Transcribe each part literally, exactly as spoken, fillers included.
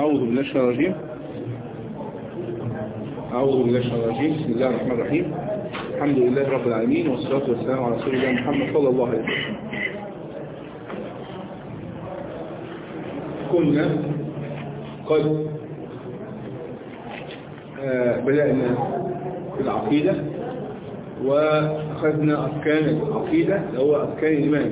أعوذ بالله من الشيطان الرجيم أعوذ بالله من الشيطان الرجيم بسم الله الرحمن الرحيم الحمد لله رب العالمين والصلاة والسلام على رسول الله محمد صلى الله عليه وسلم. كنا قد بدأنا في العقيدة وأخذنا أركان العقيدة اللي هو أركان الإيمان.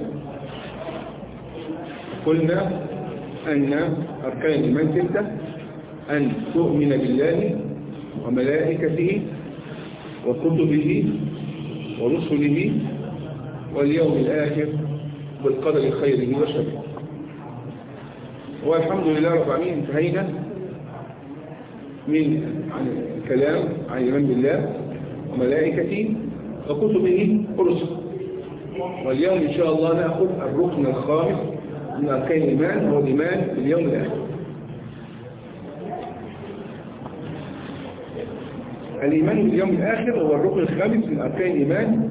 قلنا أن أركان الإيمان ستة: أن تؤمن بالله وملائكته وكتبه ورسله واليوم الآخر بالقدر خيره وشره. والحمد لله رب العالمين انتهينا من عن الكلام عن الإيمان بالله وملائكته وكتبه ورسله. واليوم إن شاء الله نأخذ الركن الخامس من أركان الإيمان هو الإيمان باليوم الآخر. الإيمان باليوم الآخر هو الركن الخامس من أركان الإيمان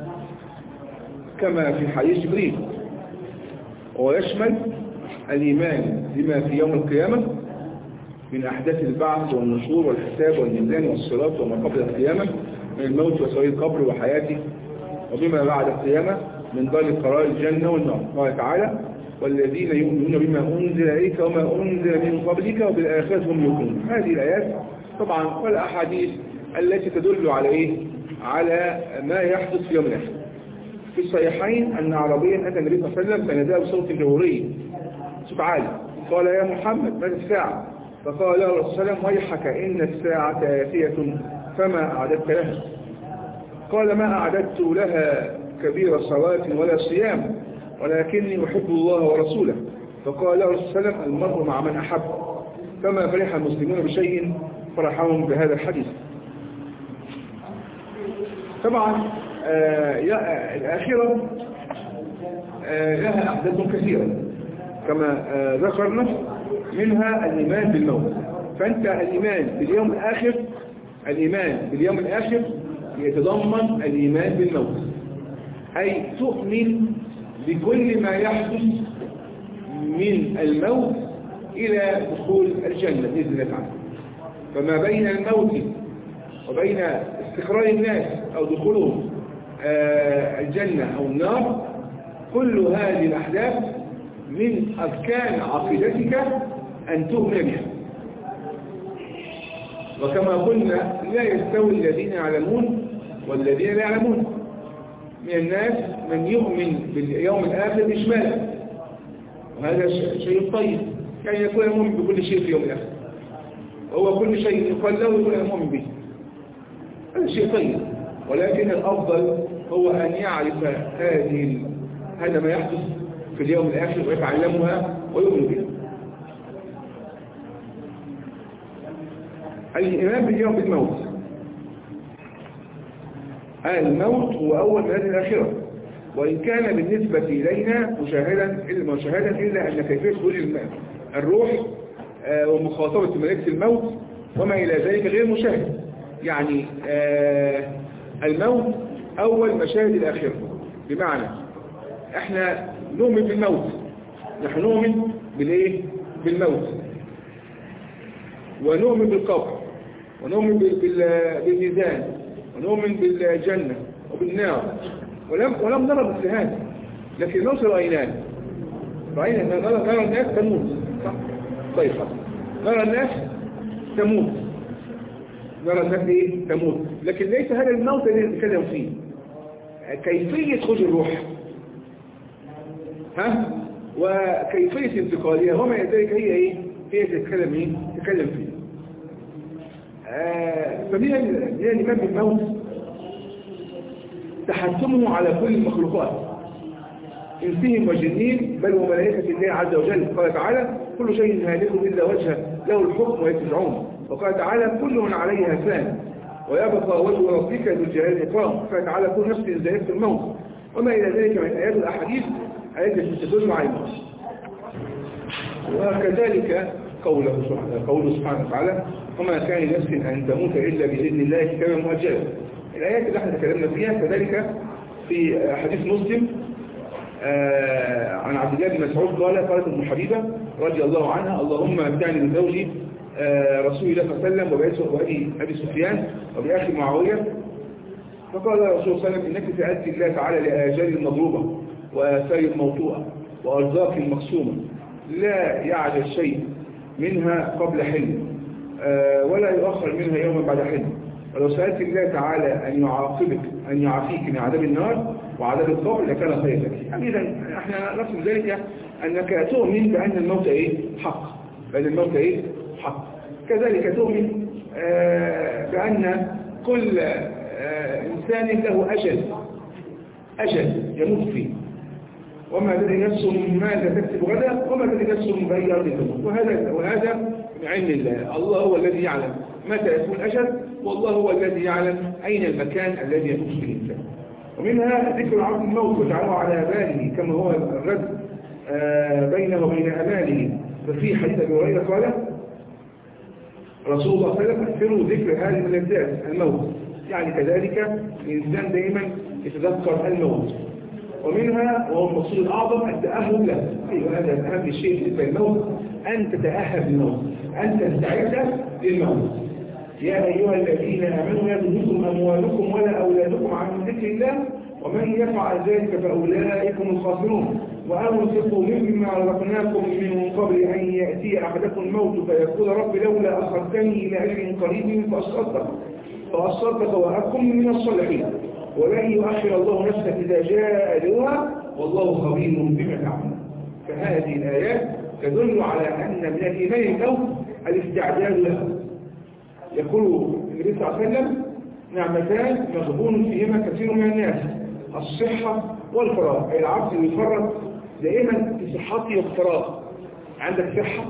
كما في حديث جبريل، ويشمل الإيمان بما في يوم القيامة من أحداث البعث والنشور والحساب والميزان والصراط وما قبل القيامة من الموت وسؤال القبر وحياته، وبما بعد القيامة من دار القرار الجنة والنار. قال تعالى: والذين يؤمنون بما أنزل إليك وما أنزل من قبلك وبالآخرة هم يوقنون. هذه الآيات طبعا والأحاديث التي تدل على إيه؟ على ما يحدث في يوم الآخر. في الصحيحين أن عربيا أتى النبي صلى الله عليه وسلم فناداه بصوت جهوري صوت عالي، قال: يا محمد ماذا الساعة؟ فقال له الرسول صلى الله عليه وسلم: ويحك إن الساعة آتية فما أعددت لها؟ قال: ما أعددت لها كبير صلاة ولا صيام ولكني أحب الله ورسوله. فقال له الرسول صلى الله عليه وسلم: المرء مع من أحب. فما فرح المسلمون بشيء فرحهم بهذا الحديث. طبعا آه الآخرة آه لها أحداث كثيرة كما آه ذكرنا، منها الإيمان بالموت. فأنت الإيمان باليوم الآخر الإيمان باليوم الآخر يتضمن الإيمان بالموت، أي تؤمن بكل ما يحدث من الموت إلى دخول الجنة بإذن الله تعالى. فما بين الموت وبين استقرار الناس أو دخولهم آه الجنة أو النار، كل هذه الأحداث من أركان عقيدتك أن تؤمن بها. وكما قلنا لا يستوي الذين يعلمون والذين لا يعلمون. من الناس من يؤمن باليوم الآخر إجمالا، وهذا شيء طيب، يعني يكون مؤمن بكل شيء في يوم الآخر، وهو كل شيء يقال له يكون مؤمن به، هذا شيء طيب. ولكن الأفضل هو أن يعرف هذه هذا ما يحدث في اليوم الآخر ويتعلمها ويؤمن بها. الإيمان باليوم بالموت. الموت هو أول مآل الآخرة، وإن كان بالنسبة إلينا مشاهدا إلا مشاهدا إلا أن كيفية خروج الروح ومخاطبة ملائكة الموت وما إلى ذلك غير مشاهد. يعني الموت أول مشاهد الآخرة، بمعنى إحنا نؤمن بالموت، نحن نؤمن بالإيه؟ بالموت، ونؤمن بالقبر، ونؤمن بالميزان، ونؤمن بالجنة وبالنار، ولم ولم نرى مثل هذا، لكن نوصل رأيناه رأينا نرى, نرى الناس تموت، صح؟ طيب صح. نرى الناس تموت نرى الناس ايه؟ تموت، لكن ليس هذا الموت الذي نتكلم فيه، كيفية خروج الروح، ها؟ وكيفية انتقالها وما إلى ذلك هي ايه؟ هي تتكلم ايه؟ تتكلم فيه. آه فمن الإيمان بالموت تحتمه على كل المخلوقات، إنسهم وجنين بل وملائكة الله عز وجل. قال تعالى: كل شيء هالك إلا وجهه له الحكم ويتبعون. وقال تعالى: كل عليها فان ويبقى وجه ربك ذو الجلال والإكرام. قال تعالى: كل نفس ذائقة الموت، وما إلى ذلك من آيات الأحاديث التي تدل على الموت. وكذلك قوله سبحانه قوله سبحانه وتعالى: وما كان لنفس أن تموت إلا بإذن الله كتابا مؤجلا. الآيات اللي احنا تكلمنا فيها كذلك في حديث مسلم عن عبد الله بن مسعود قال: قالت ام حبيبة: رضي الله عنها: اللهم ابدعني بزوجي رسول الله صلى الله عليه وسلم وبأبي أبي سفيان وبأخي معاوية. فقال الرسول صلى الله عليه وسلم: إنك سألت الله تعالى لآجال مضروبة وآثار موطوءة وأرزاق مقسومة لا يعجل شيء منها قبل حلم ولا يؤخر منها يوما بعد حلم. ولو سألت الله تعالى أن يعاقبك أن يعافيك من عذاب النار وعذاب القبر لكان خير لك. يعني إذا احنا نفس ذلك أنك تؤمن بأن الموت إيه؟ حق. بأن الموت إيه؟ حق. كذلك تؤمن آه بأن كل آه إنسان له أجل أجل يموت فيه، وما تدري نفس ماذا تكسب غدا وما تدري نفس بأي أرض تموت. وهذا وهذا من علم الله. الله هو الذي يعلم متى يكون أجل، والله هو الذي يعلم أين المكان الذي يموت فيه الإنسان. ومنها ذكر عبد الموت وجعله على باله كما هو الرد آه بينه وبين أماله. ففي حديث أبي هريرة قال: رسول الله صلى الله عليه وسلم: اكثروا ذكر هذه اللذات الموت. يعني كذلك الإنسان دائما يتذكر الموت. ومنها وهو المقصود الأعظم التأهب له. أيوة، هذا أهم شيء بالنسبة للموت، أن تتأهب للموت، أن تستعد للموت. يا أيها الذين آمنوا لا تلهكم أموالكم ولا أولادكم عن ذكر الله ومن يفعل ذلك فأولئك هم الخاسرون. وأنفقوا مما رزقناكم من قبل أن يأتي أحدكم الموت فيقول: رب لولا أخرتني إلى أجل قريب فأصدق فأصدق وأكن من الصالحين. ولن يؤخر الله نفسا إذا جاء أجلها والله خبير بما تعملون. فهذه الآيات تدل على أن من الإيمان الموت الاستعداد له. يقول النبي صلى الله عليه وسلم: نعمتان مغبون فيهما كثير من الناس، الصحة والفراغ. أي العبد يفرط دائما في صحته والفراغ. عندك صحة،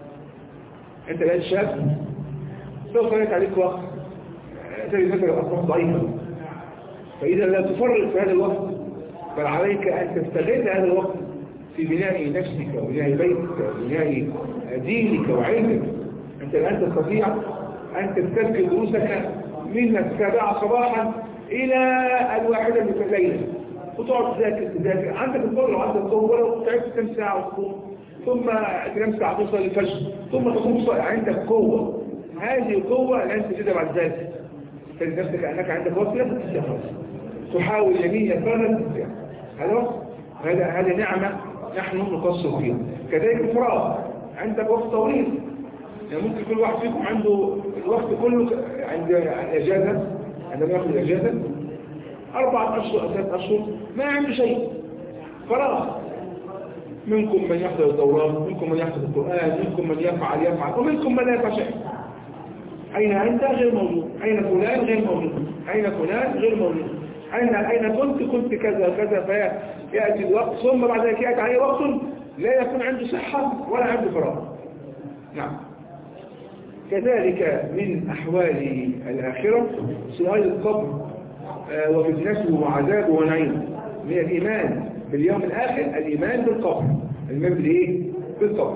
أنت الآن شاب، سوف يأتي عليك وقت تجد نفسك أصبح ضعيفا، فإذا لا تفرط في هذا الوقت بل عليك أن تستغل هذا الوقت في بناء نفسك وبناء بيتك وبناء دينك وعلمك. أنت الآن تستطيع أن تستذكر دروسك من السابعة صباحا إلى الواحدة من الليل، وتقعد تذاكر تذاكر. عندك القدرة وعندك القوة، ولو تعبت كم ساعة وتقوم، ثم كم ساعة توصل للفجر، ثم تقوم. عندك قوة، هذه القوة الآن تجدها بعد ذلك. تجد نفسك أنك عندك وقت لا تستخدمها، تحاول يمين يسار لا تستخدمها. هذا هذا هذه نعمة نحن نقصر فيها. كذلك الفراغ، عندك وقت طويل. يعني ممكن كل واحد فيكم عنده الوقت كله عند الإجازة، عندما يأخذ الإجازة أربعة أشهر أو ثلاثة أشهر ما عنده شيء، فراغ. منكم من يحضر الدورات، منكم من يحفظ القرآن، منكم من يفعل يفعل ومنكم من لا يفعل شيء. أين أنت؟ غير موجود. أين فلان؟ غير موجود. أين فلان؟ غير موجود. أين أين كنت؟ كنت كذا كذا. فيأتي الوقت ثم بعد ذلك يأتي عليه وقت لا يكون عنده صحة ولا عنده فراغ. نعم. كذلك من أحوال الآخرة سؤال القبر وفتنته وعذابه ونعيمه. من الإيمان باليوم الآخر الإيمان بالقبر. الإيمان بالإيه؟ بالقبر.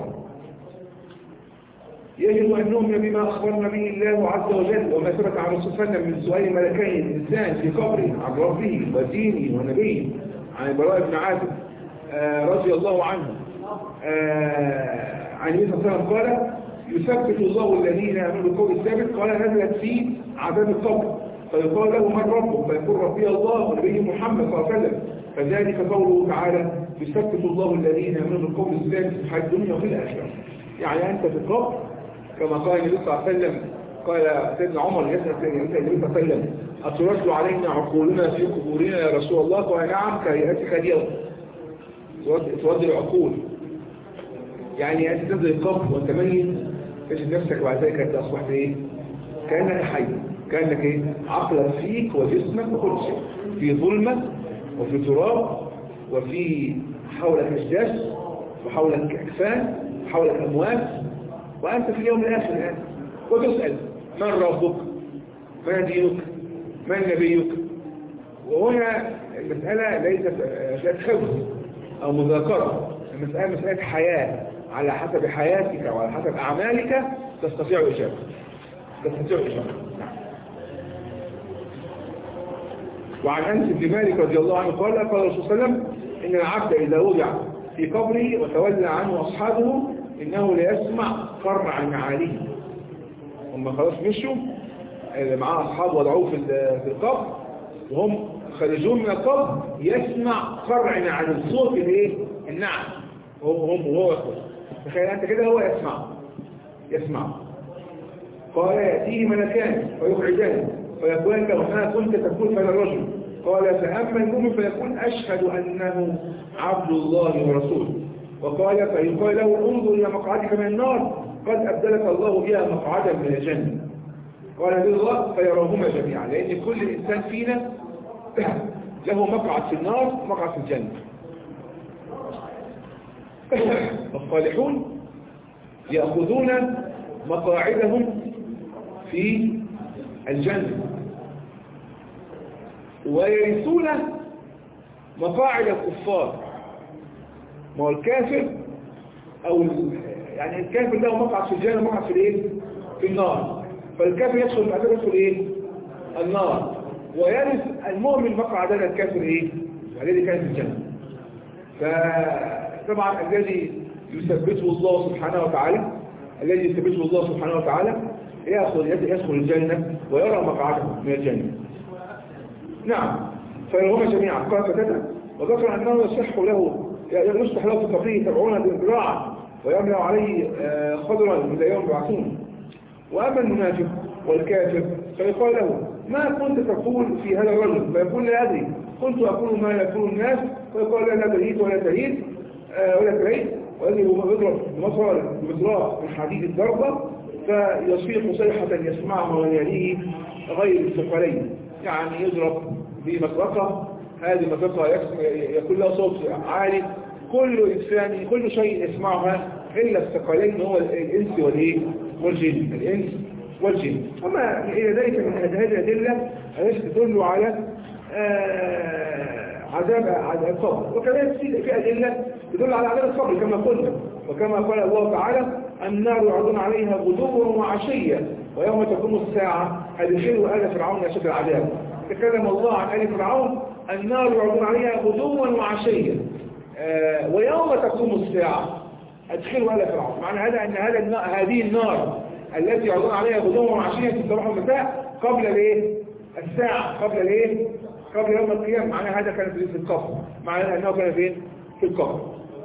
يجب أن نؤمن بما أخبرنا به الله عز وجل وما ثبت عن رسول الله من سؤال ملكين الإنسان في قبره عن ربه ودينه ونبيه. عن براء بن عازب رضي الله عنه عن النبي صلى الله عليه وسلم قال: يثبت الله الذين آمنوا بالقول الثابت. قال: نزلت في عذاب القبر فيقال له: من ربك؟ فيقول: ربي الله ونبي محمد صلى الله عليه وسلم. فذلك قوله تعالى: يثبت الله الذين آمنوا بالقول الثابت في الحياة الدنيا وفي الآخرة. يعني أنت في القبر كما قال النبي صلى الله عليه وسلم، قال سيدنا عمر يسأل النبي صلى الله عليه وسلم: أترد علينا عقولنا في قبورنا يا رسول الله؟ قال: نعم كهيئتك اليوم. ترد العقول، يعني أنت تنزل القبر وأنت ميت تجد نفسك بعد ذلك أنت أصبحت إيه؟ كأنك حي، كأنك إيه؟ عقلك فيك وجسمك وكل شيء في ظلمة وفي تراب وفي حولك أجداث وحولك أكفان وحولك أموات، وأنت في اليوم الآخر الآن وتسأل: من ربك؟ ما دينك؟ من نبيك؟ وهنا المسألة ليست مسألة خوف أو مذاكرة، المسألة مسألة حياة. على حسب حياتك وعلى حسب أعمالك تستطيع إجابة تستطيع إجابة. وعن أنس بن مالك رضي الله عنه قال: قال الرسول صلى الله عليه وسلم: إن العبد إذا وضع في قبره وتولى عنه أصحابه إنه لا يسمع فرع معاليه. هم خلاص مشوا، اللي معاه أصحاب وضعوه في القبر وهم خارجون من القبر، يسمع فرع معاليه، صوت الايه؟ النعم. هو هم وهو يقول تخيل أنت كده، هو يسمع يسمع قال يأتيه ملكان فيقعدان فيقول له ما كنت تقول فهذا الرجل؟ قال فأما المؤمن فيقول أشهد أنه عبد الله ورسوله. وقال فيقال له انظر إلى مقعدك من النار قد أبدلك الله بها مقعدا من الجنة. قال بالله فيراهما جميعا، لأن كل إنسان فينا له مقعد في النار ومقعد في الجنة. الصالحون يأخذون مقاعدهم في الجنة ويرثون مقاعد الكفار. ما هو الكافر أو يعني الكافر له مقعد في الجنة ومقعد في الايه؟ في النار. فالكافر يدخل الكافر يدخل ايه؟ النار، ويرث المؤمن مقعد هذا الكافر ايه؟ الذي كان في الجنة. فطبعا الذي يثبته الله سبحانه وتعالى الذي يثبته الله سبحانه وتعالى يأخذ يدخل الجنة ويرى مقعده من الجنة. نعم، فيرهما جميعا. قال فتاة وذكر أنه يصح له يصلح له في قبره سبعون ذراعا ويملأ عليه خضرا من يوم يبعثون. وأما المنافق والكافر فيقال له ما كنت تقول في هذا الرجل؟ فيقول لا أدري، كنت أقول ما يقول الناس. فيقال لا لا تريد ولا تريد ولا تريد ويضرب بمصر بمصراف من حديد الضربة فيصيح صيحة يسمعها من يليه غير الثقلين، يعني يضرب بمطرقة، هذه المطرقة يكون لها صوت عالي، كل إنسان كل شيء يسمعها إلا الثقلين هو الإنس والإيه؟ والجن، الإنس والجن. أما إلى ذلك من هذه الأدلة التي تدل على عذاب عذاب القبر، وكذلك في أدلة تدل على عذاب القبر كما قلنا، وكما قال الله تعالى النار يعرضون عليها غدوا وعشيا ويوم تقوم الساعة أدخلوا آل فرعون أشد العذاب. تكلم الله عن آل فرعون النار يعرضون عليها غدوا وعشيا آه ويوم تقوم الساعة أدخلوا آل فرعون. معنى هذا أن هذا النار هذه النار التي يعرضون عليها غدوا وعشيا في الصباح والمساء قبل الايه؟ الساعة، قبل الايه؟ قبل يوم القيامة. معنى هذا كان في القبر، معنى أنه كان فين؟ في القبر.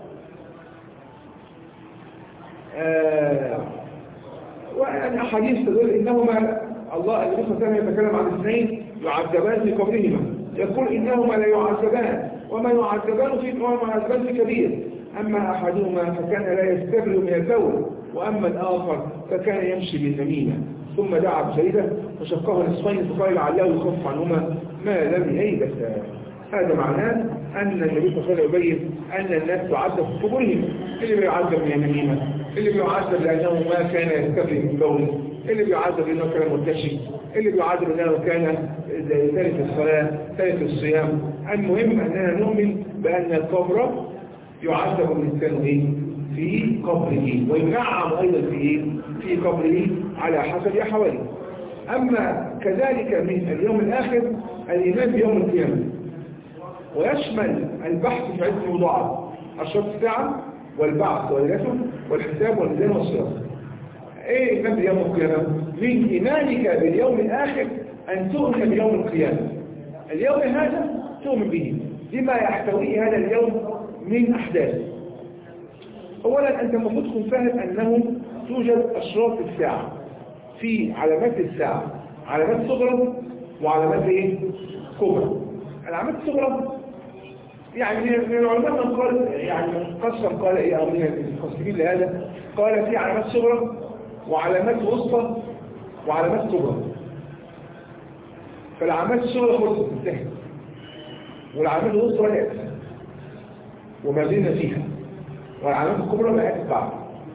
آه وأن أحاديث تقول إنهما الله النبي صلى الله عليه وسلم يتكلم عن اثنين يعذبان في قبرهما، يقول إنهما لا يعذبان وما يعذبان في وما يعذبان في كبير، أما أحدهما فكان لا يستبرئ من البول وأما الآخر فكان يمشي بالنميمة. ثم دعا بسيدة فشقه نصفين فقال لعله يخف عنهما ما لم ييبسا. هذا معناه أن النبي صلى الله عليه وسلم يبين أن الناس تعذب في قبورهم، اللي بيعذب من النميمة، اللي بيعذب لأنه ما كان يستبرئ من بوله، اللي بيعذب لأنه كان مرتشي، اللي بيعذب لأنه كان ثالث الصلاة ثالث الصيام. المهم أننا نؤمن بأن القبر يعذب الإنسان في قبره وينعم أيضا في في قبره على حسب أحواله. أما كذلك من اليوم الآخر الإيمان بيوم القيامة، ويشمل البحث في عدة موضوعات: أشراط الساعة والبعث والرسل والحساب والميزان والصراط. ايه ايمان بيوم القيامة؟ من ايمانك باليوم الاخر ان تؤمن بيوم القيامة. اليوم هذا تؤمن به بما يحتويه هذا اليوم من احداث. اولا انت المفروض تكون فاهم انه توجد اشراط الساعة، في علامات الساعة، علامات صغرى وعلامات ايه؟ كبرى. العلامات الصغرى يعني من العلماء من قال يعني قسم قال ايه او من المفسرين لهذا قال في علامات صغرى وعلامات وسطى وعلامات كبرى. فالعلامات الصغرى خلصت انتهت، والعلامات الوسطى بدات وما زلنا فيها، والعلامات الكبرى بدات بعد.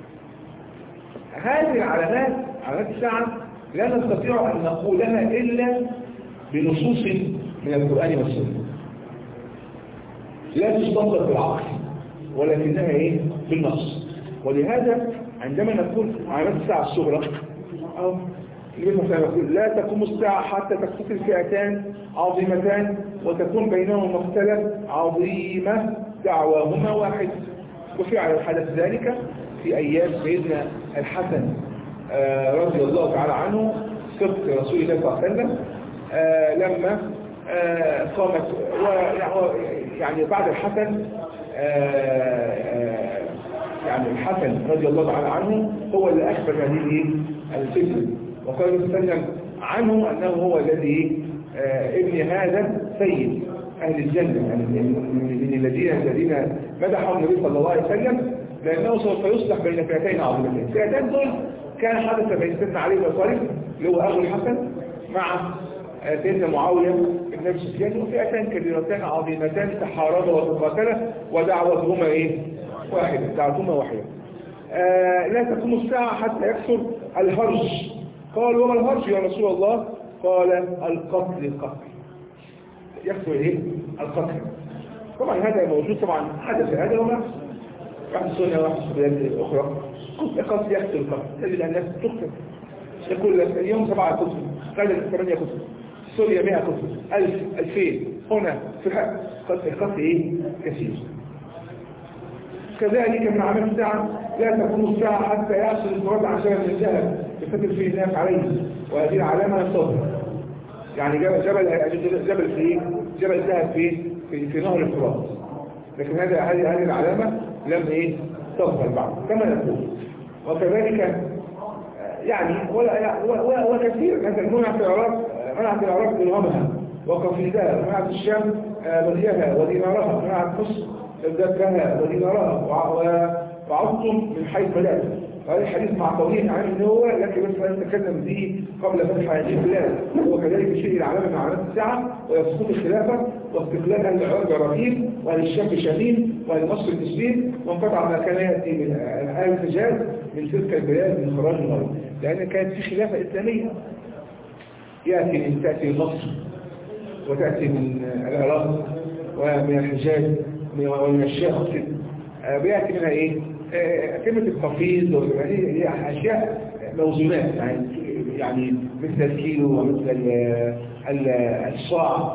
هذه العلامات علامات الساعه لا نستطيع ان نقولها الا بنصوص من القران والسنه، لا تستنبط بالعقل ولكنها ايه؟ بالنص. ولهذا عندما نقول علامات الساعة الصغرى أو مثلا نقول لا تقوم الساعة حتى تقتتل فئتان عظيمتان وتكون بينهم مختلف عظيمة دعواهما واحد، وفعل حدث ذلك في أيام سيدنا الحسن آه رضي الله تعالى عنه سبط رسول الله صلى الله عليه وسلم، آه لما آه قامت يعني بعد الحسن آه يعني الحسن رضي الله تعالى عنه هو اللي أخبر هذه الفتنة، وقال صلى الله عليه وسلم عنه أنه هو الذي آه ابن هذا سيد أهل الجنة، يعني من الذين الذين مدحوا النبي صلى الله عليه وسلم لأنه سوف يصلح بين فئتين عظيمتين. الفئتين دول كان حدث بين سيدنا علي بن أبي طالب اللي هو أبو الحسن مع سيدنا معاوية بن أبي سفيان، وفئتان كبيرتان عظيمتان تحاربا وتقاتلا ودعوتهما إيه؟ واحدة، دعوتهما واحدة. آه لا تقوم الساعة حتى يكثر الهرج. قال وما الهرج يا رسول الله؟ قال القتل القتل يكثر إيه؟ القتل. طبعا هذا موجود، طبعا حدث هذا وما واحد سنة واحد بلاد أخرى قتل يكثر القتل، تجد الناس تقتل يقول لك اليوم سبعة قتل، غدا ثمانية قتل، سوريا مئة قتل، ألف ألفين، هنا في حق قتل القتل إيه؟ كثير. كذلك من عمل الساعة لا تكون الساعة حتى يحصل الفراد عشان من الذهب يفتر فيه الناس عليه، وهذه العلامة الصبر. يعني جبل جبل جبل في جبل الذهب في في, في نهر الفرات، لكن هذا هذه هذه العلامة لم ايه تظهر بعد كما نقول. وكذلك يعني ولا وكثير مثلا منع في العراق منع في العراق درهمها وقفيدها، منع في الشام بغيها ودينارها، منع في مصر ذكرها ودينارها وعضتم من حيث بدأت. هذا الحديث مع طويل عن ان هو لكن بس نتكلم به قبل فتح هذه البلاد. وكذلك شيء العلامه من علامات الساعه ويسقط الخلافه واستقلال اهل العراق جراثيم واهل الشام شامين واهل مصر المسلمين، وانقطع ما كان ياتي من اهل الحجاز من تلك البلاد من خراج الارض، لان كانت في خلافه اسلاميه ياتي من تاتي من مصر وتاتي من العراق ومن الحجاز ومن الشام بياتي منها ايه؟ كلمة التفويض هي أشياء موزونات، يعني يعني مثل الكيلو ومثل الصاع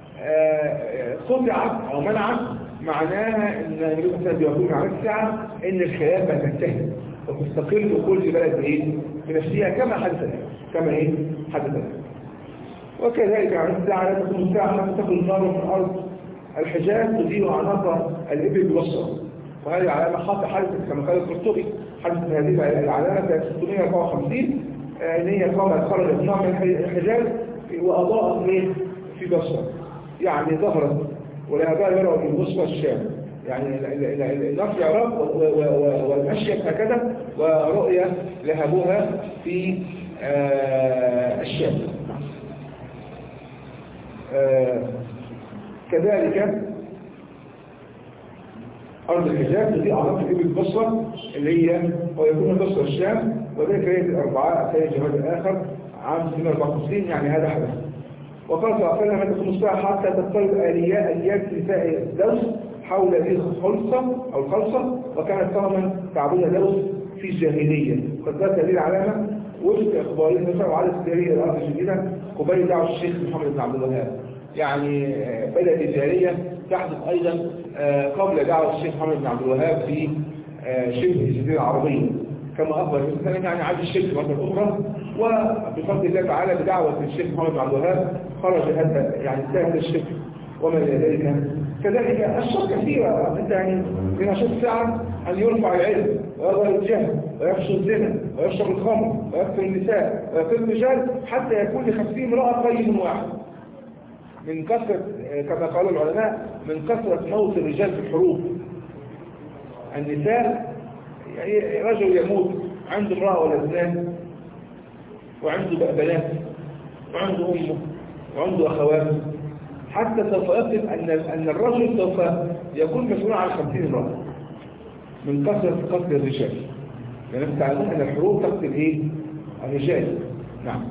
قطعت أو منعت، معناها أن النبي صلى الله عليه وسلم يقول على الساعة أن الخلافة تنتهي وتستقل كل بلد إيه بنفسها كما حدث كما إيه حدث. وكذلك على الساعة لا تكون الساعة حتى تكون نار في الأرض الحجاز تضيء عناق الإبل بوسط، وهذه علامة خاصة حدثت كما قال القرطبي، حدثت هذه العلامة في ستمائة وأربعة وخمسين ان هي قامت خرجت نار من الحجاز وأضاءت في بصرة، يعني ظهرت ولهذا يرى من بصرة الشام، يعني النار في العراق والمشية هكذا ورؤية لهبوها في الشام. كذلك أرض الحجاز تضيء عناق الإبل البصرة اللي هي ويكون بصرة الشام، وذلك هي الأربعاء ثاني جماد الآخر عام ستمائة وأربعة وخمسين، يعني هذا حدث. وقال صلى الله عليه وسلم تكون الساعة حتى تضطرب آليات أليات نساء الدوس حول هذه الخلصة أو الخلصة، وكانت صنما تعبدها دوس في الجاهلية. قد ذات هذه العلامة وجد إخبارين نشر وعلى السيرية الأرض الجديدة قبيل دعوة الشيخ محمد بن عبد الوهاب، يعني بدأت الجاهلية تحدث أيضا قبل دعوة الشيخ محمد بن عبد الوهاب في شبه الجزيرة العربية كما أخبر مثلا، يعني عاد الشيخ مرة أخرى، وبفضل الله تعالى بدعوة الشيخ محمد بن عبد الوهاب خرج هذا يعني انتهى الشيخ وما إلى ذلك. كذلك أشياء كثيرة أنت يعني من أشياء الساعة أن يرفع العلم ويظهر الجهل ويفشل الزنا ويشرب الخمر ويقتل النساء ويقتل الرجال حتى يكون لخمسين امرأة قيم واحد، من كثرة كما قال العلماء من كثرة موت الرجال في الحروب. النساء يعني رجل يموت عنده امرأة ولا اثنان وعنده بنات وعنده أمه وعنده أخوات، حتى سوف يصل أن أن الرجل سوف يكون مسؤول عن خمسين امرأة من كثرة قتل الرجال، يعني انتم تعلمون أن الحروب تقتل إيه؟ الرجال. نعم.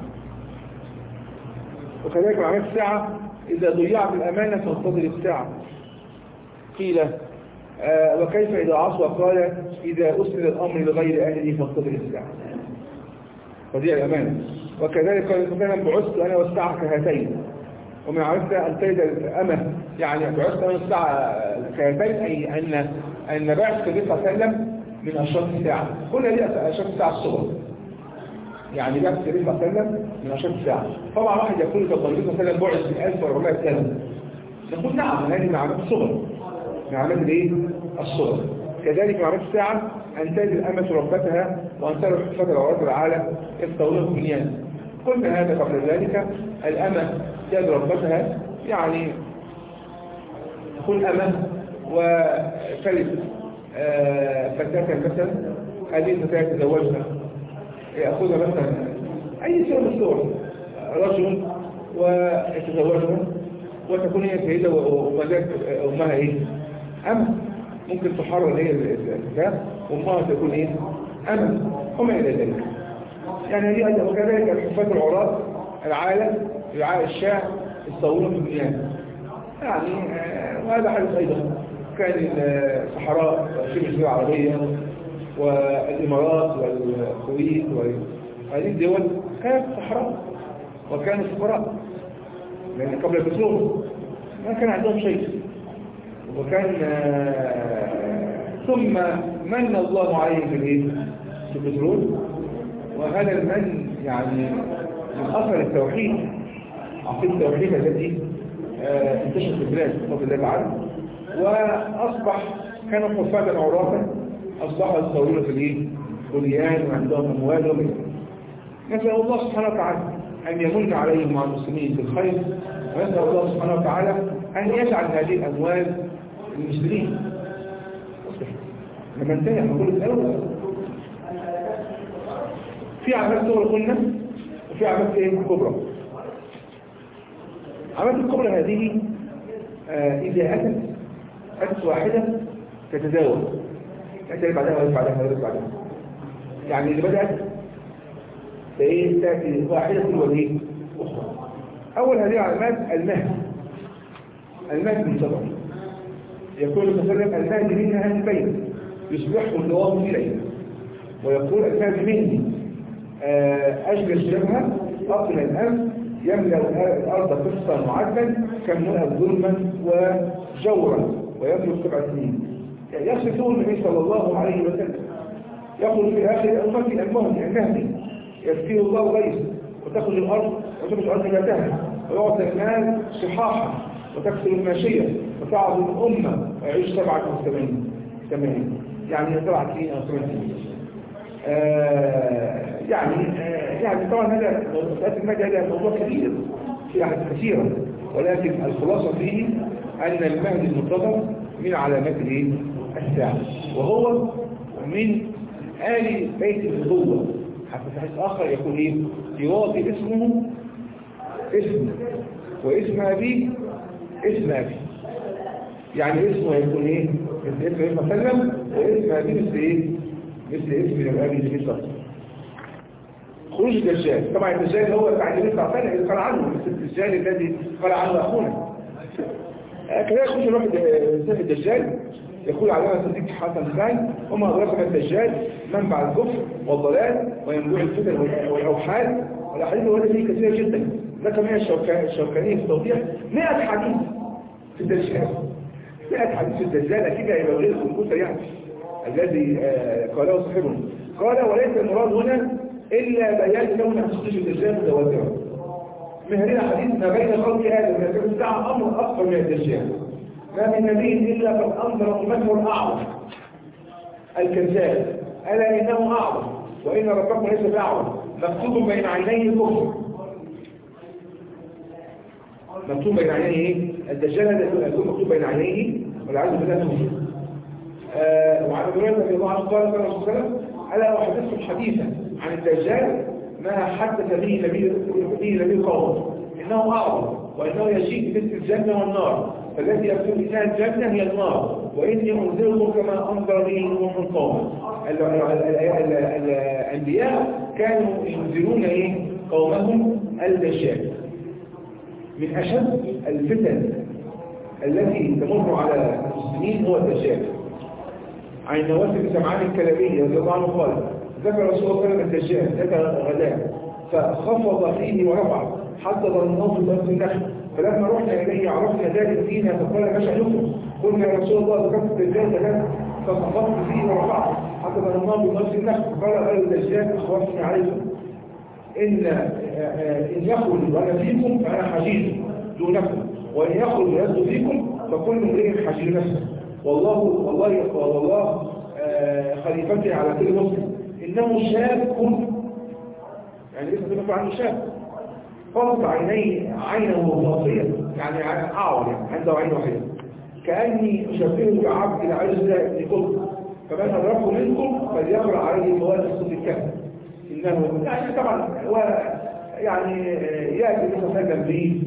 وكذلك مع الساعة إذا ضيعت الأمانة فانتظر الساعة. قيل آه وكيف إذا عصوا؟ قال إذا أسند الأمر لغير أهله فانتظر الساعة، تضيع الأمانة. وكذلك قال مثلا بعثت أنا والساعة كهاتين، ومن عرفت أن تجد الأمة يعني بعثت أنا والساعة كهاتين، أي أن أن بعث النبي صلى الله عليه وسلم من أشراط الساعة. كل هذه أشراط الساعة الصغرى. يعني بعث النبي صلى الله عليه وسلم من أشراط الساعة. طبعا واحد يقول طب النبي صلى الله عليه وسلم بعث في ألف وأربعمائة سنة. نقول نعم هذه معلومات صغرى. معلومات الايه؟ الصغرى. كذلك معلومات الساعة أن تجد الأمة ربتها وأن ترى حفاظ العورات العالم يستولون البنيان. قلنا هذا قبل ذلك. الأمة تجد ربتها يعني تكون أمة وفلت فتاة مثلا، هذه الفتاة تزوجها يأخذها مثلا أي سورة من الصور رجل ويتزوجها وتكون هي سيدة ومدات أمها إيه؟ أمة. ممكن تحرر هي الفتاة وأمها تكون إيه؟ أمة وما إلى ذلك. يعني هذه أيضا. وكذلك الحفاظ العراة العالم رعاء الشاع يستولون في البنيان. يعني وهذا حدث أيضا. كان الصحراء شبه الجزيرة العربية والإمارات والكويت وهذه الدول كانت صحراء وكانوا فقراء لأن قبل البترول ما كان عندهم شيء. وكان ثم من الله عليهم في البترول، وهذا المن يعني من أثر التوحيد، عقيدة التوحيد التي انتشرت في البلاد بفضل الله تعالى. وأصبح كانوا حفاظا عراة أصبحوا يستولون في الايه؟ بنيان وعندهم أموال ومثل. نسأل الله سبحانه وتعالى أن يمن عليهم مع المسلمين بالخير، ونسأل الله سبحانه وتعالى أن يجعل هذه الأموال للمسلمين. لما انتهي نقول الأول في عملات صغرى قلنا وفي عملات ايه كبرى. عملات الكبرى هذه آه إذا أتت أتت واحدة تتزاوج، تأتي بعدها ويرفع بعدها ويرفع بعدها. يعني اللي بدأت فإيه تأتي واحدة والإيه أخرى. أول هذه علامات المهد. المهد منتظر. يقول المسلم المهد منها أهل البيت يصبحه النوام إليه. ويقول المهد مني أجل الشبهة أطل الأمن يملأ الأرض قسطا معدا كملأ ظلما وجورا ويملك سبع سنين. يصفه النبي صلى الله عليه وسلم. يقول في آخر أمتي المهدي المهدي يسقيه الله غيث وتخرج الأرض وتخرج الأرض نباتها ويعطي المال صحاحا وتكسر الماشية وتعظم الأمة ويعيش سبعة وثمانين ثمانين يعني سبعة سنين أو ثمان سنين. آه يعني آه يعني طبعا هذا مسألة المهدي هذا موضوع كبير في أحد كثيرة، ولكن الخلاصة فيه أن المهدي المنتظر من علامات الساعة، وهو من آل بيت النبوة. حتى في حديث آخر يقول إيه؟ يواطي اسمه اسم واسم أبيه اسم أبي. يعني اسمه يكون إيه؟ مثل اسم ابن سلم واسم أبيه مثل إيه؟ مثل اسم الأبي النبي صلى الله عليه وسلم. خروج الدجال. طبعا الدجال هو بعد النبي صلى الله عليه وسلم قال عنه مثل الدجال الذي قال عنه أخونا. كذلك خروج الروح الدجال يقول علامة صديق حسن خان وما أدرك من الدجال منبع الكفر والضلال وينبوع الفتن والأوحال. والأحاديث الواردة فيه كثيرة جدا. ذكر منها الشوكاني في التوضيح مئة حديث في الدجال. مئة حديث في الدجال أكيد هيبقى غير الكمبيوتر يعني الذي قاله صاحبه. قال وليس المراد هنا إلا بيان كون أسطيش الدجال متواترة. من هذه الحديث ما بين خلق آدم من الساعة أمر أكثر من الدجال. ما من نبي إلا قد أنظر أمته الأعظم الكذاب ألا إنه أعظم وإن ربكم ليس بأعظم مكتوب بين عينيه كفر. مكتوب بين عينيه إيه؟ الدجال هذا يكون مكتوب بين عينيه والعياذ بالله كفر. وعن ابي هريره رضي الله عنه قال صلى الله عليه وسلم ألا أحدثكم حديثا عن الدجال ما حدث به نبي به نبي قوم إنه أعظم وإنه يجيء مثل الجنة والنار فالذي يقول إنها الجنة هي النار وإني أنذركم كما أنذر به نوح القوم. الأنبياء كانوا ينذرون إيه قومهم الدجال. من أشد الفتن التي تمر على المسلمين هو الدجال. عن نواس بن سمعان الكلابي رضي الله عنه قال ذكر رسول الله صلى الله عليه وسلم الدجال ذكر غداء فخفض فيه ورفع حتى ظنه في ضرب النخل فلما رحنا إليه عرفنا ذلك فينا فقال ما شأنكم؟ قلنا يا رسول الله ذكرت الدجال ثلاث فخفضت فيه ورفعت حتى ظنناه بنفس النفس قال غير الدجال أخوفني عليكم إن إن يخرج وأنا فيكم فأنا حجيج دونكم وإن يخرج ويزد فيكم فكل امرئ حجيج نفسه والله والله والله خليفتي على كل مسلم إنه شاب يعني لسه بنقول عنه شاب فقط عينيه عينه فاضية يعني أعور يعني عنده عين واحدة كأني أشبهه بعبد العجز لكل فمن أدركه منكم فليقرأ عليه فوائد الصوت الكهف إنه يعني طبعا هو يعني يأتي مثلا به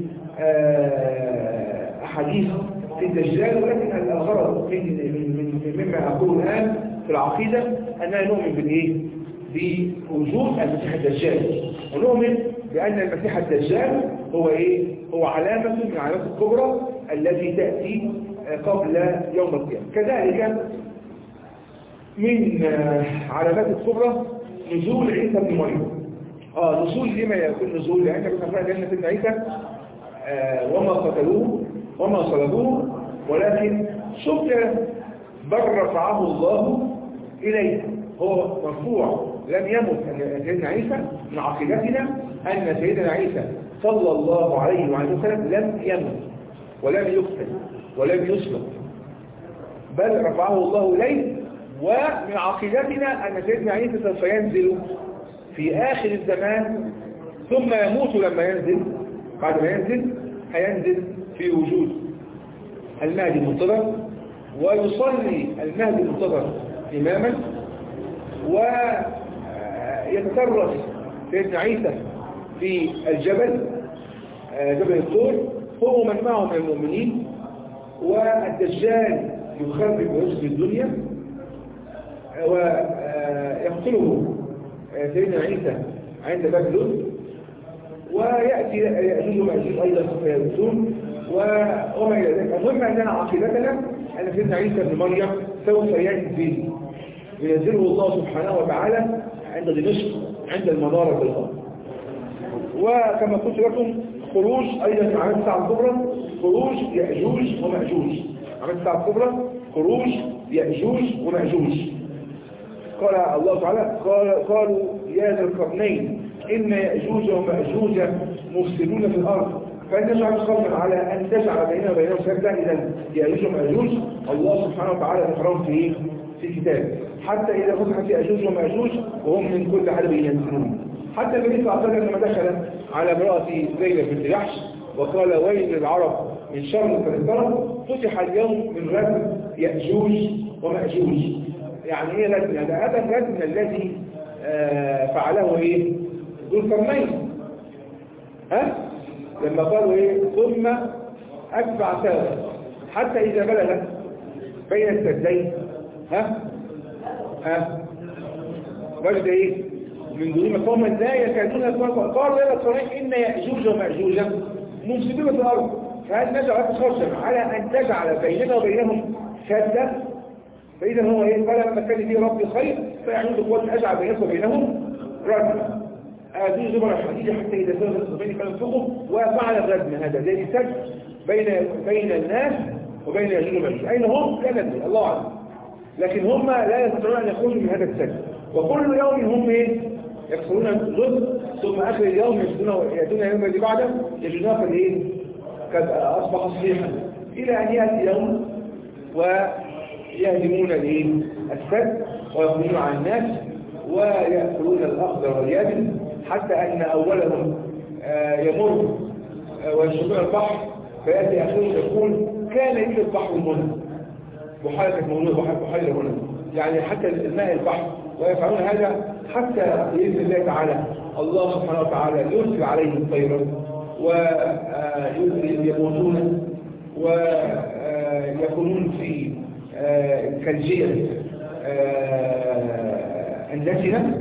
أحاديث في الدجال ولكن الغرض من من مما أقول الآن في العقيدة أننا نؤمن بالإيه؟ بوجود المسيح الدجال ونؤمن بأن المسيح الدجال هو إيه؟ هو علامة من العلامات الكبرى التي تأتي قبل يوم القيامة كذلك من علامات الكبرى نزول عيسى بن مريم اه نزول لما يكون نزول لأن بنقرأ جنة ابن عيسى آه وما قتلوه وما صلبوه ولكن شك بل رفعه الله إليه هو مرفوع لم يمت أن سيدنا عيسى من عقيدتنا أن سيدنا عيسى صلى الله عليه وعليه وسلم لم يمت ولم يقتل ولم يسلم بل رفعه الله إليه ومن عقيدتنا أن سيدنا عيسى سوف ينزل في آخر الزمان ثم يموت لما ينزل بعد ما ينزل هينزل في وجود المهدي المنتظر ويصلي المهدي المنتظر إماما ويتكرس سيدنا عيسى في الجبل جبل الطور هو من معه من المؤمنين والدجال يخرب ويسر الدنيا ويقتله سيدنا عيسى عند باب لد ويأتي يأجوج ومأجوج أيضا سوف يلبسون وما إلى ذلك المهم أننا عقيدتنا أن سيدنا عيسى بن مريم سوف ينزل ينزله الله سبحانه وتعالى عند دمشق عند المنارة في الأرض وكما قلت لكم خروج أيضا عن الساعة الكبرى خروج يأجوج ومأجوج عن الساعة الكبرى خروج يأجوج ومأجوج قال الله تعالى قال قالوا يا ذا القرنين إن يأجوج ومأجوج مفسدون في الأرض فنجعل قولا على أن تجعل بيننا وبينهم سدا إذا يأجوج ومأجوج الله سبحانه وتعالى ذكرهم في في كتاب حتى إذا فتحت يأجوج ومأجوج وهم من كل حدب ينزلون حتى النبي صلى الله عليه وسلم لما دخل على امرأة زينب بنت جحش وقال ويل للعرب من شر فلسطرة فتح اليوم من رجم يأجوج ومأجوج يعني ايه لازم هذا هذا الرجم الذي آه فعله ايه ذو القرنين ها لما قالوا ايه ثم اتبع سابق حتى اذا بلغ بين السدين ها ها وجد ايه من دون قوم لا يكادون قالوا يا القرنين ان يأجوج ومأجوج مفسدون في الارض فهل نجعل خرجا على ان تجعل بيننا وبينهم سدا فإذا هو إيه قال لما كان فيه ربي خير فيعود قوة أجعل بينهم وبينهم رجما هذه زمر الحديث حتى إذا سلم الصفين كانوا فقهم وفعل الرجم هذا زي سجن بين بين الناس وبين يجوج ومأجوج أين هم؟ لا ندري الله أعلم لكن هم لا يستطيعون أن يخرجوا من هذا السجن وكل يوم هم إيه يكسرون الجزء ثم آخر اليوم يأتون يوم الذي بعده يجدونها قد إيه قد أصبح صحيحا إلى أن يأتي يوم و يهدمون السد ويخرجون عن الناس ويأكلون الأخضر واليابس حتى أن أولهم يمر ويشربون البحر فيأتي آخرهم يقول كان إلى البحر المنى بحيرة مولود بحيرة هنا يعني حتى الماء البحر ويفعلون هذا حتى بإذن الله تعالى الله سبحانه وتعالى يرسل عليهم طيرا ويموتون ويكونون في كالجية النتنة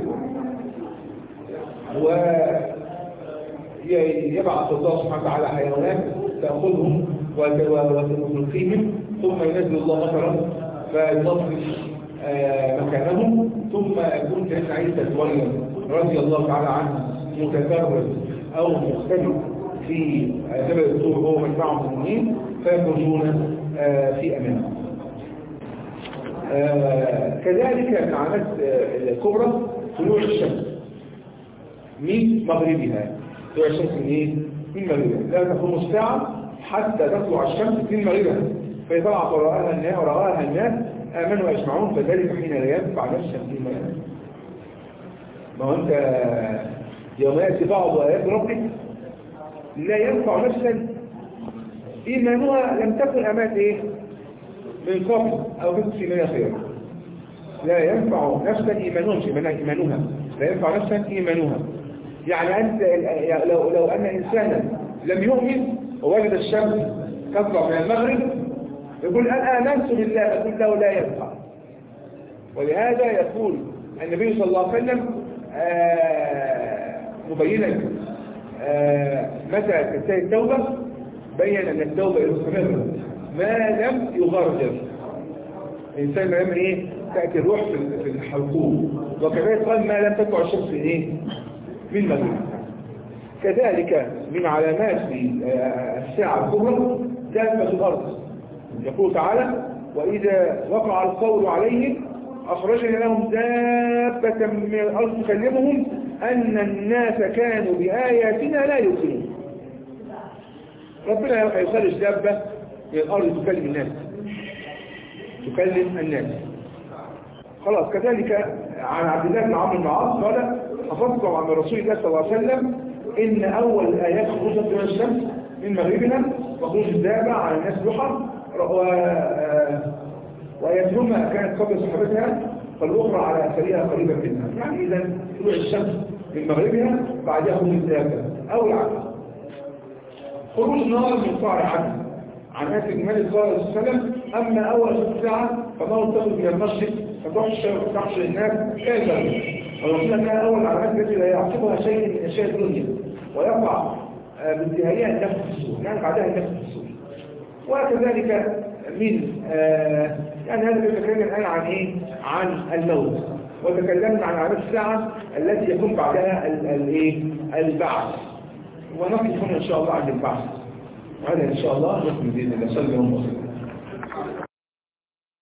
ويبعث الله سبحانه وتعالى حيوانات تأخذهم وتلقيهم ثم ينزل الله مطرا فينظف مكانهم ثم يكون سيدنا عيسى مريم رضي الله تعالى عنه متكرر أو مختلف في جبل الطور هو من معهم المؤمنين فيخرجون في أمان آه كذلك من علامات الكبرى طلوع الشمس من مغربها. طلوع الشمس من ايه؟ من مغربها. لا تقوم الساعة حتى تطلع الشمس من مغربها فيطلع ورآها الناس ورآها الناس آمنوا أجمعون فذلك حين لا ينفع نفسا إيمانها. ما هو أنت يوم يأتي بعض آيات ربك لا ينفع نفسا إيمانها لم تكن أمات إيه؟ من قبل أو كنت في من خير. لا ينفع نفسا إيمانها مش إيمانها لا ينفع نفسا إيمانها. يعني أنت لو, لو أن إنسانا لم يؤمن ووجد الشمس تطلع من المغرب يقول أنا آمنت بالله، يقول له لا ينفع. ولهذا يقول النبي صلى الله عليه وسلم آه مبينا آه متى تنتهي التوبة، بين أن التوبة مستمرة ما لم يغرجر. الإنسان ما يعمل إيه؟ تأتي الروح في الحلقوم. وكذلك قال ما لم تطلع الشمس من إيه؟ من مغرب. كذلك من علامات الساعة الكبرى دابة الأرض. يقول تعالى وإذا وقع القول عليهم أخرجنا لهم دابة من الأرض تكلمهم أن الناس كانوا بآياتنا لا يؤمنون. ربنا يخرج دابة من الأرض تكلم الناس تكلم الناس خلاص. كذلك عن عبد الله بن عمرو بن العاص قال حفظت عن رسول الله صلى الله عليه وسلم إن أول الآيات خروج الشمس من مغربها وخروج الدابة على الناس ضحى وآياتهما كانت قبل صحبتها فالأخرى على أثرها قريبا منها. يعني إذا طلوع الشمس من مغربها بعدها خروج الدابة أو العكس. خروج النار من قعر عدن عن آية الملك صلى الله عليه وسلم أما أول ساعة فنار تخرج من المسجد فتحشر الناس كالبرد. والرسول كان أول علامات التي لا يعصبها شيء من أشياء الدنيا ويقع بانتهائها النفس في السوق، يعني بعدها النفس في السوق. وكذلك من آه يعني هذا بيتكلم الآن عن إيه؟ عن الموت. وتكلمنا عن علامات الساعة التي يكون بعدها الإيه؟ البعث. ونقف هنا إن شاء الله عند البعث. وهذا إن شاء الله نكمل بإذن الله. صلى الله عليه وسلم.